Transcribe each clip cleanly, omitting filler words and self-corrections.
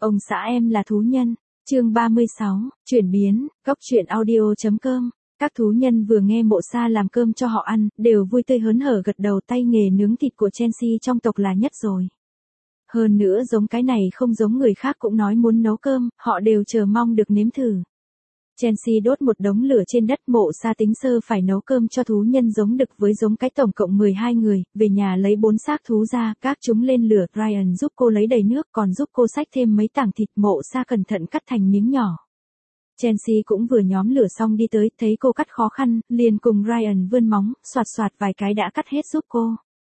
Ông xã em là thú nhân. Chương 36, chuyển biến, góc truyện audio.com. Các thú nhân vừa nghe Mộ Sa làm cơm cho họ ăn, đều vui tươi hớn hở gật đầu, tay nghề nướng thịt của Chelsea trong tộc là nhất rồi. Hơn nữa giống cái này không giống người khác cũng nói muốn nấu cơm, họ đều chờ mong được nếm thử. Chelsea đốt một đống lửa trên đất. Mộ Sa tính sơ phải nấu cơm cho thú nhân giống đực với giống cái tổng cộng 12 người, về nhà lấy 4 xác thú ra, các chúng lên lửa. Ryan giúp cô lấy đầy nước, còn giúp cô xách thêm mấy tảng thịt. Mộ Sa cẩn thận cắt thành miếng nhỏ. Chelsea cũng vừa nhóm lửa xong đi tới, thấy cô cắt khó khăn, liền cùng Ryan vươn móng, xoạt xoạt vài cái đã cắt hết giúp cô.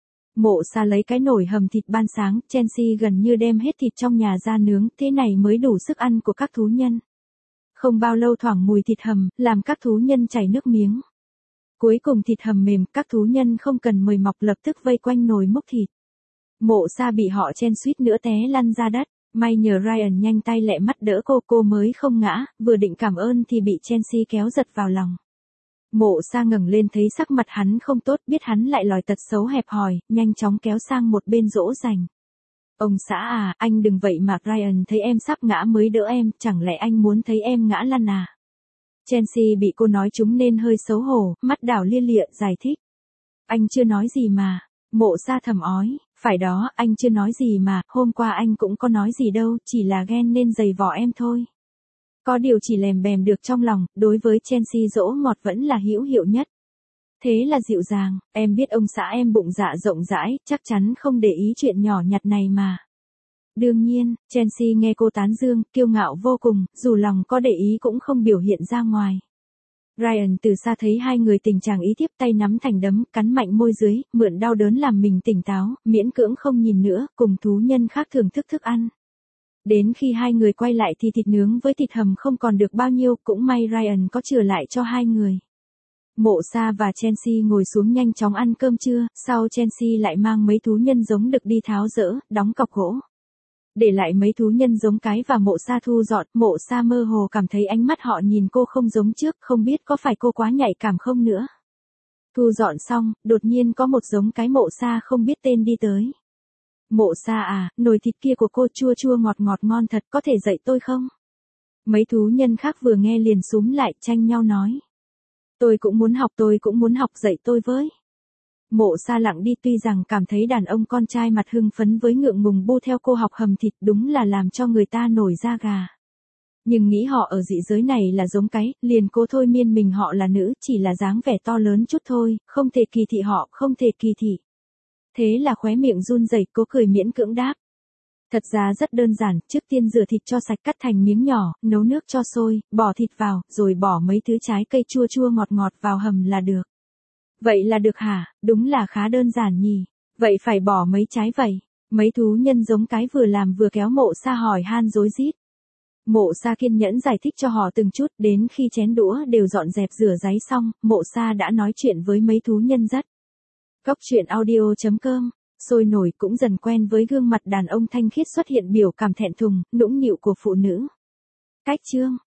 Mộ Sa lấy cái nồi hầm thịt ban sáng, Chelsea gần như đem hết thịt trong nhà ra nướng, thế này mới đủ sức ăn của các thú nhân. Không bao lâu thoảng mùi thịt hầm, làm các thú nhân chảy nước miếng. Cuối cùng thịt hầm mềm, các thú nhân không cần mời mọc lập tức vây quanh nồi múc thịt. Mộ Sa bị họ chen suýt nữa té lăn ra đất, may nhờ Ryan nhanh tay lẹ mắt đỡ cô mới không ngã, vừa định cảm ơn thì bị Chelsea kéo giật vào lòng. Mộ Sa ngẩng lên thấy sắc mặt hắn không tốt, biết hắn lại lòi tật xấu hẹp hòi, nhanh chóng kéo sang một bên dỗ dành. Ông xã à, anh đừng vậy mà, Ryan thấy em sắp ngã mới đỡ em, chẳng lẽ anh muốn thấy em ngã lăn à? Chelsea bị cô nói trúng nên hơi xấu hổ, mắt đảo lia lịa, giải thích. Anh chưa nói gì mà. Mộ Sa thầm ói, phải đó, anh chưa nói gì mà, hôm qua anh cũng có nói gì đâu, chỉ là ghen nên giày vò em thôi. Có điều chỉ lèm bèm được trong lòng, đối với Chelsea dỗ ngọt vẫn là hữu hiệu nhất. Thế là dịu dàng, em biết ông xã em bụng dạ rộng rãi, chắc chắn không để ý chuyện nhỏ nhặt này mà. Đương nhiên, Chelsea nghe cô tán dương, kiêu ngạo vô cùng, dù lòng có để ý cũng không biểu hiện ra ngoài. Ryan từ xa thấy hai người tình trạng ý tiếp, tay nắm thành đấm, cắn mạnh môi dưới, mượn đau đớn làm mình tỉnh táo, miễn cưỡng không nhìn nữa, cùng thú nhân khác thưởng thức thức ăn. Đến khi hai người quay lại thì thịt nướng với thịt hầm không còn được bao nhiêu, cũng may Ryan có chừa lại cho hai người. Mộ Sa và Chelsea ngồi xuống nhanh chóng ăn cơm trưa, sau Chelsea lại mang mấy thú nhân giống đực đi tháo dỡ, đóng cọc gỗ. Để lại mấy thú nhân giống cái và Mộ Sa thu dọn. Mộ Sa mơ hồ cảm thấy ánh mắt họ nhìn cô không giống trước, không biết có phải cô quá nhạy cảm không nữa. Thu dọn xong, đột nhiên có một giống cái Mộ Sa không biết tên đi tới. Mộ Sa à, nồi thịt kia của cô chua chua ngọt ngọt ngon thật, có thể dạy tôi không? Mấy thú nhân khác vừa nghe liền xúm lại, tranh nhau nói. Tôi cũng muốn học, dạy tôi với. Mộ Sa lặng đi, tuy rằng cảm thấy đàn ông con trai mặt hưng phấn với ngượng ngùng bu theo cô học hầm thịt đúng là làm cho người ta nổi da gà. Nhưng nghĩ họ ở dị giới này là giống cái, liền cố thôi miên mình họ là nữ, chỉ là dáng vẻ to lớn chút thôi, không thể kỳ thị họ, không thể kỳ thị. Thế là khóe miệng run rẩy, cố cười miễn cưỡng đáp. Thật ra rất đơn giản, trước tiên rửa thịt cho sạch, cắt thành miếng nhỏ, nấu nước cho sôi, bỏ thịt vào, rồi bỏ mấy thứ trái cây chua chua ngọt ngọt vào hầm là được. Vậy là được hả? Đúng là khá đơn giản nhỉ. Vậy phải bỏ mấy trái vậy? Mấy thú nhân giống cái vừa làm vừa kéo Mộ Sa hỏi han rối rít. Mộ Sa kiên nhẫn giải thích cho họ từng chút, đến khi chén đũa đều dọn dẹp rửa ráy xong, Mộ Sa đã nói chuyện với mấy thú nhân rất. Góc truyện audio.com. Sôi nổi cũng dần quen với gương mặt đàn ông thanh khiết xuất hiện biểu cảm thẹn thùng, nũng nịu của phụ nữ. Cách chương.